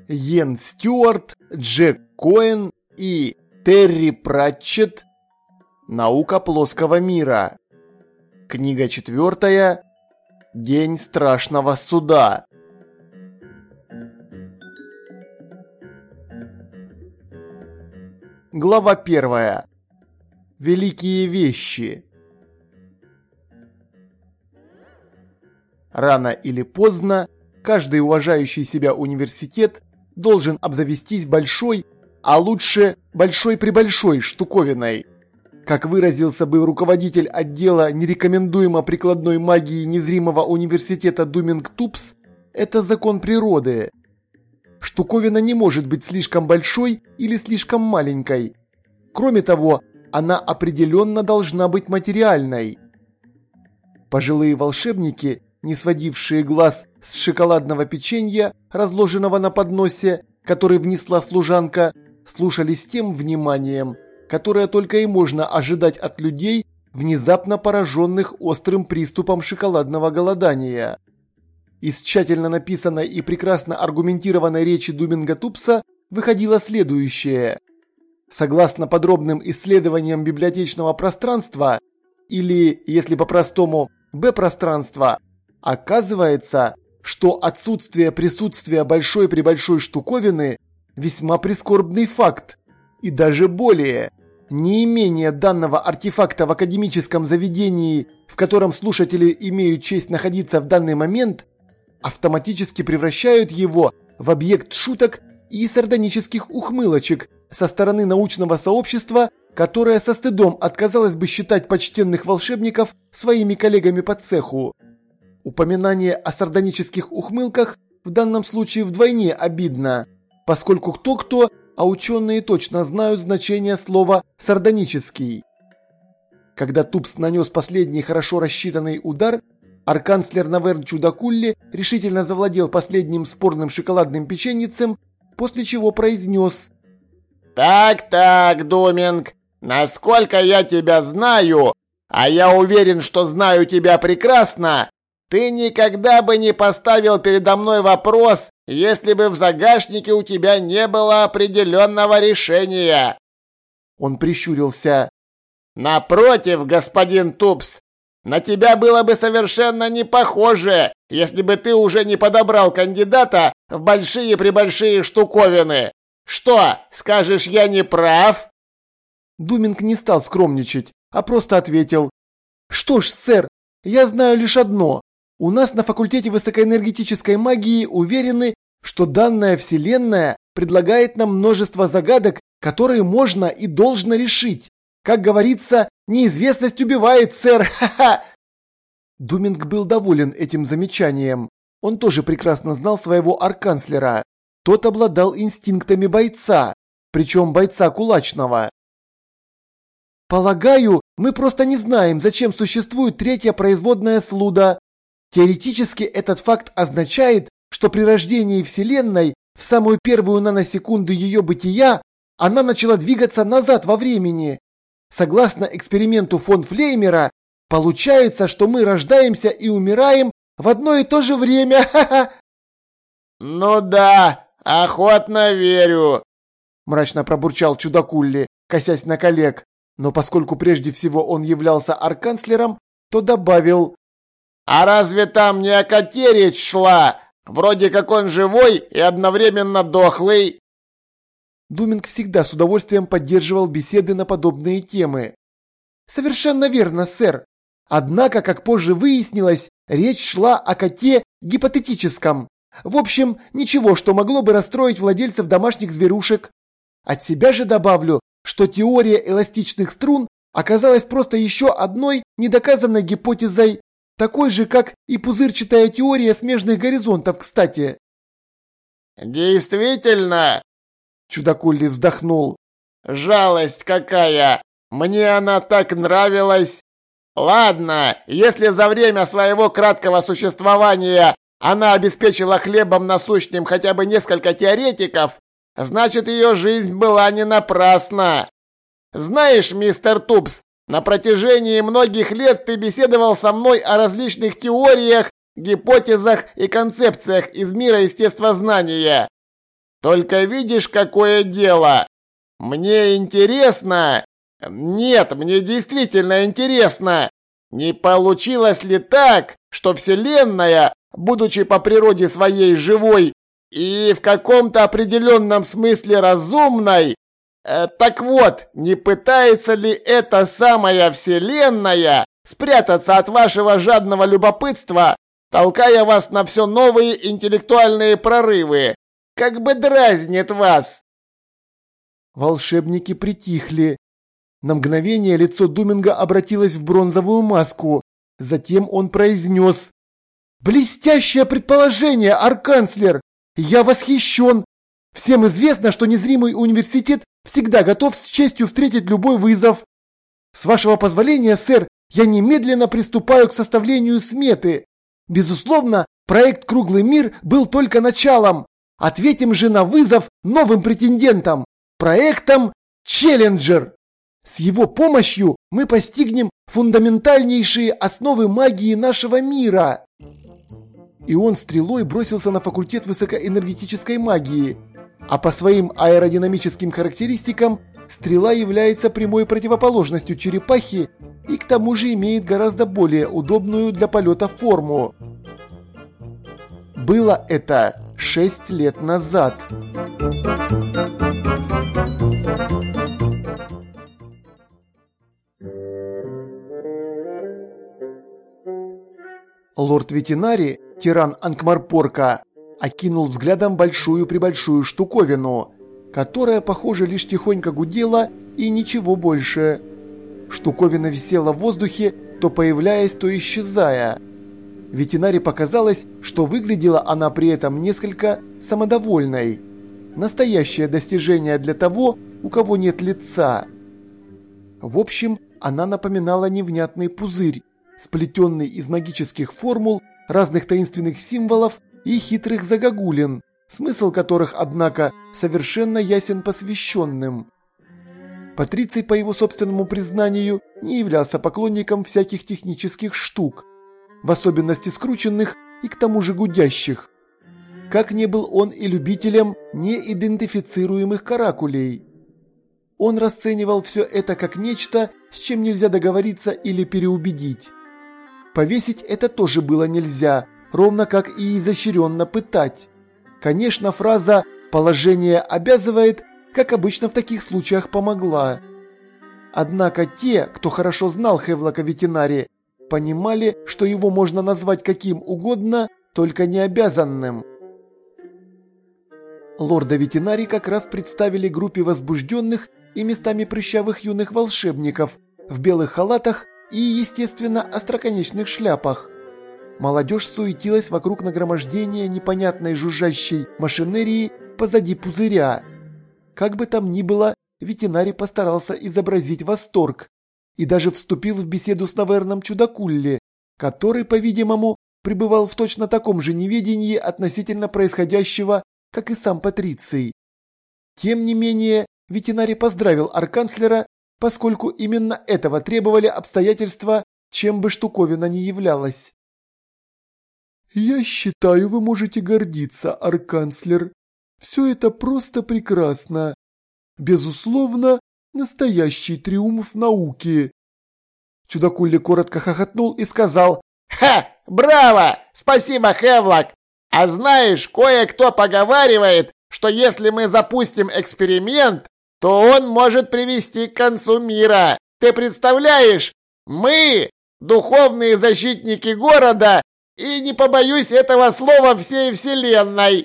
Йен Стюарт, Джек Коэн и Терри Пратчетт. Наука плоского мира. Книга 4. День страшного суда. Глава 1. Великие вещи. Рано или поздно каждый уважающий себя университет должен обзавестись большой, а лучше большой-пребольшой штуковиной. Как выразился бы руководитель отдела нерекомендуемо прикладной магии незримого университета Думинг-Тупс, это закон природы. Штуковина не может быть слишком большой или слишком маленькой. Кроме того, она определенно должна быть материальной. Пожилые волшебники, не сводившие глаз с шоколадного печенья, разложенного на подносе, который внесла служанка, слушали с тем вниманием, которое только и можно ожидать от людей, внезапно пораженных острым приступом шоколадного голодания. Из тщательно написанной и прекрасно аргументированной речи Думинга-Тупса выходило следующее. Согласно подробным исследованиям библиотечного пространства, или, если по-простому, Б-пространства, оказывается, что отсутствие присутствия большой-пребольшой штуковины весьма прискорбный факт. И даже более, неимение данного артефакта в академическом заведении, в котором слушатели имеют честь находиться в данный момент, автоматически превращают его в объект шуток и сардонических ухмылочек со стороны научного сообщества, которое со стыдом отказалось бы считать почтенных волшебников своими коллегами по цеху. Упоминание о сардонических ухмылках в данном случае вдвойне обидно, поскольку кто-кто, а ученые точно знают значение слова «сардонический». Когда Тупс нанес последний хорошо рассчитанный удар, арканцлер Наверн Чудакулли решительно завладел последним спорным шоколадным печеньицем, после чего произнес: «Так, Думинг, насколько я тебя знаю, а я уверен, что знаю тебя прекрасно, ты никогда бы не поставил передо мной вопрос, если бы в загашнике у тебя не было определенного решения». Он прищурился. «Напротив, господин Тупс, на тебя было бы совершенно не похоже, если бы ты уже не подобрал кандидата в большие-пребольшие штуковины. Что, скажешь, я не прав?» Думинг не стал скромничать, а просто ответил: «Что ж, сэр, я знаю лишь одно. У нас на факультете высокоэнергетической магии уверены, что данная вселенная предлагает нам множество загадок, которые можно и должно решить. Как говорится, неизвестность убивает, сэр, ха-ха!» Думинг был доволен этим замечанием. Он тоже прекрасно знал своего арканцлера. Тот обладал инстинктами бойца, причем бойца кулачного. «Полагаю, мы просто не знаем, зачем существует третья производная слуда. Теоретически этот факт означает, что при рождении Вселенной в самую первую наносекунду ее бытия она начала двигаться назад во времени. Согласно эксперименту фон Флеймера, получается, что мы рождаемся и умираем в одно и то же время. Ха-ха!» «Ну да, охотно верю», – мрачно пробурчал Чудакулли, косясь на коллег. Но поскольку прежде всего он являлся арканцлером, то добавил: «А разве там не о коте речь шла? Вроде как он живой и одновременно дохлый». Думинг всегда с удовольствием поддерживал беседы на подобные темы. «Совершенно верно, сэр. Однако, как позже выяснилось, речь шла о коте гипотетическом. В общем, ничего, что могло бы расстроить владельцев домашних зверушек. От себя же добавлю, что теория эластичных струн оказалась просто еще одной недоказанной гипотезой, такой же, как и пузырчатая теория смежных горизонтов, кстати». «Действительно?» Чудакулли вздохнул. «Жалость какая! Мне она так нравилась! Ладно, если за время своего краткого существования она обеспечила хлебом насущным хотя бы несколько теоретиков, значит, ее жизнь была не напрасна. Знаешь, мистер Тупс, на протяжении многих лет ты беседовал со мной о различных теориях, гипотезах и концепциях из мира естествознания. Только видишь, какое дело? Мне интересно... Нет, мне действительно интересно, не получилось ли так, что Вселенная, будучи по природе своей живой и в каком-то определенном смысле разумной, так вот, не пытается ли эта самая Вселенная спрятаться от вашего жадного любопытства, толкая вас на все новые интеллектуальные прорывы, как бы дразнит вас? Волшебники притихли. На мгновение лицо Думинга обратилось в бронзовую маску. Затем он произнес: «Блестящее предположение, арканцлер! Я восхищен! Всем известно, что незримый университет всегда готов с честью встретить любой вызов. С вашего позволения, сэр, я немедленно приступаю к составлению сметы. Безусловно, проект «Круглый мир» был только началом. Ответим же на вызов новым претендентам, проектом «Челленджер». С его помощью мы постигнем фундаментальнейшие основы магии нашего мира. И он стрелой бросился на факультет высокоэнергетической магии. А по своим аэродинамическим характеристикам стрела является прямой противоположностью черепахи и к тому же имеет гораздо более удобную для полета форму. Было это 6 лет назад. Лорд Ветинари, тиран Анкмарпорка, окинул взглядом большую-пребольшую штуковину, которая, похоже, лишь тихонько гудела и ничего больше. Штуковина висела в воздухе, то появляясь, то исчезая. Ветинари показалось, что выглядела она при этом несколько самодовольной. Настоящее достижение для того, у кого нет лица. В общем, она напоминала невнятный пузырь, сплетенный из магических формул, разных таинственных символов и хитрых загогулин, смысл которых, однако, совершенно ясен посвященным. Патриций, по его собственному признанию, не являлся поклонником всяких технических штук, в особенности скрученных и к тому же гудящих. Как не был он и любителем неидентифицируемых каракулей. Он расценивал все это как нечто, с чем нельзя договориться или переубедить. Повесить это тоже было нельзя, ровно как и изощренно пытать. Конечно, фраза «положение обязывает», как обычно в таких случаях, помогла. Однако те, кто хорошо знал Хевлока Ветинари, понимали, что его можно назвать каким угодно, только не обязанным. Лорда Ветинари как раз представили группе возбужденных и местами прыщавых юных волшебников в белых халатах и, естественно, остроконечных шляпах. Молодежь суетилась вокруг нагромождения непонятной жужжащей машинерии позади пузыря. Как бы там ни было, Ветинари постарался изобразить восторг и даже вступил в беседу с Наверном Чудакулли, который, по-видимому, пребывал в точно таком же неведении относительно происходящего, как и сам Патриций. Тем не менее, Ветинари поздравил арканцлера, поскольку именно этого требовали обстоятельства, чем бы штуковина ни являлась. «Я считаю, вы можете гордиться, арканцлер. Все это просто прекрасно. Безусловно, настоящий триумф науки». Чудакулли коротко хохотнул и сказал: «Ха! Браво! Спасибо, Хевлок! А знаешь, кое-кто поговаривает, что если мы запустим эксперимент, то он может привести к концу мира. Ты представляешь? Мы, духовные защитники города, и не побоюсь этого слова, всей вселенной!»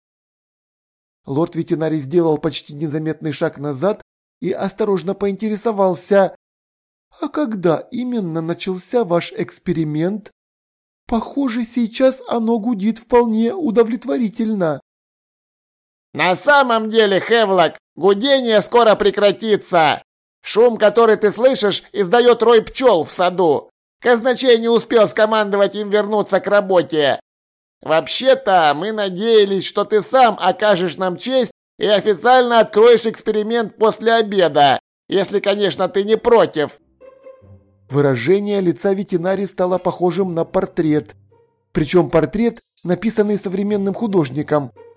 Лорд Ветинари сделал почти незаметный шаг назад и осторожно поинтересовался: «А когда именно начался ваш эксперимент? Похоже, сейчас оно гудит вполне удовлетворительно». «На самом деле, Хевлок, гудение скоро прекратится. Шум, который ты слышишь, издает рой пчел в саду. Казначей не успел скомандовать им вернуться к работе. Вообще-то, мы надеялись, что ты сам окажешь нам честь и официально откроешь эксперимент после обеда, если, конечно, ты не против». Выражение лица Ветинари стало похожим на портрет. Причем портрет, написанный современным художником,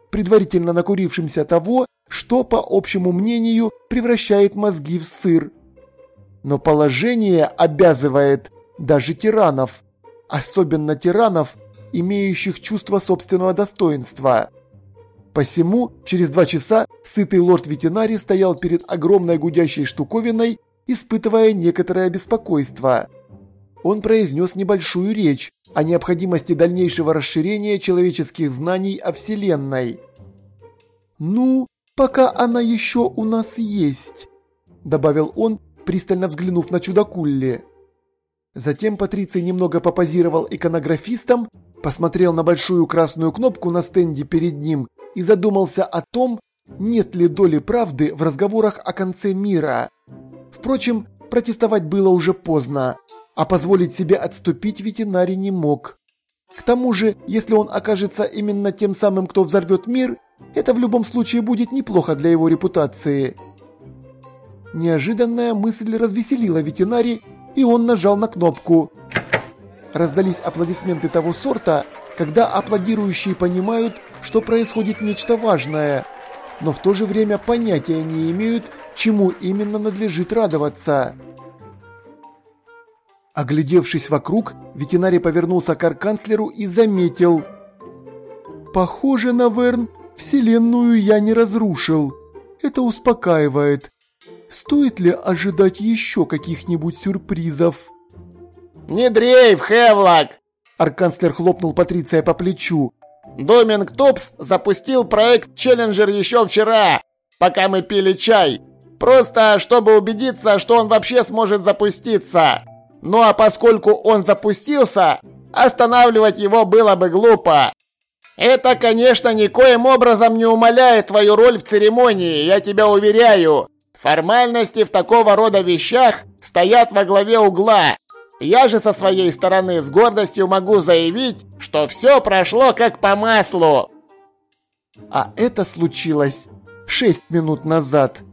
предварительно накурившимся того, что, по общему мнению, превращает мозги в сыр. Но положение обязывает даже тиранов, особенно тиранов, имеющих чувство собственного достоинства. Посему через 2 часа сытый лорд-ветеринарий стоял перед огромной гудящей штуковиной, испытывая некоторое беспокойство. Он произнес небольшую речь о необходимости дальнейшего расширения человеческих знаний о Вселенной. «Ну, пока она еще у нас есть», – добавил он, пристально взглянув на чудо-Кулли. Затем Патриций немного попозировал иконографистом, посмотрел на большую красную кнопку на стенде перед ним и задумался о том, нет ли доли правды в разговорах о конце мира. Впрочем, протестовать было уже поздно, а позволить себе отступить ветеринарий не мог. К тому же, если он окажется именно тем самым, кто взорвет мир, это в любом случае будет неплохо для его репутации. Неожиданная мысль развеселила ветеринарий, и он нажал на кнопку. Раздались аплодисменты того сорта, когда аплодирующие понимают, что происходит нечто важное, но в то же время понятия не имеют, чему именно надлежит радоваться. Оглядевшись вокруг, ветеринарий повернулся к арканцлеру и заметил: «Похоже, Наверн, Вселенную я не разрушил. Это успокаивает. Стоит ли ожидать еще каких-нибудь сюрпризов?» «Не дрейф, Хевлок!» Арканцлер хлопнул Патриция по плечу. «Доминг Топс запустил проект Челленджер еще вчера, пока мы пили чай. Просто чтобы убедиться, что он вообще сможет запуститься. Ну а поскольку он запустился, останавливать его было бы глупо. Это, конечно, никоим образом не умаляет твою роль в церемонии, я тебя уверяю. Формальности в такого рода вещах стоят во главе угла. Я же со своей стороны с гордостью могу заявить, что все прошло как по маслу». А это случилось 6 минут назад.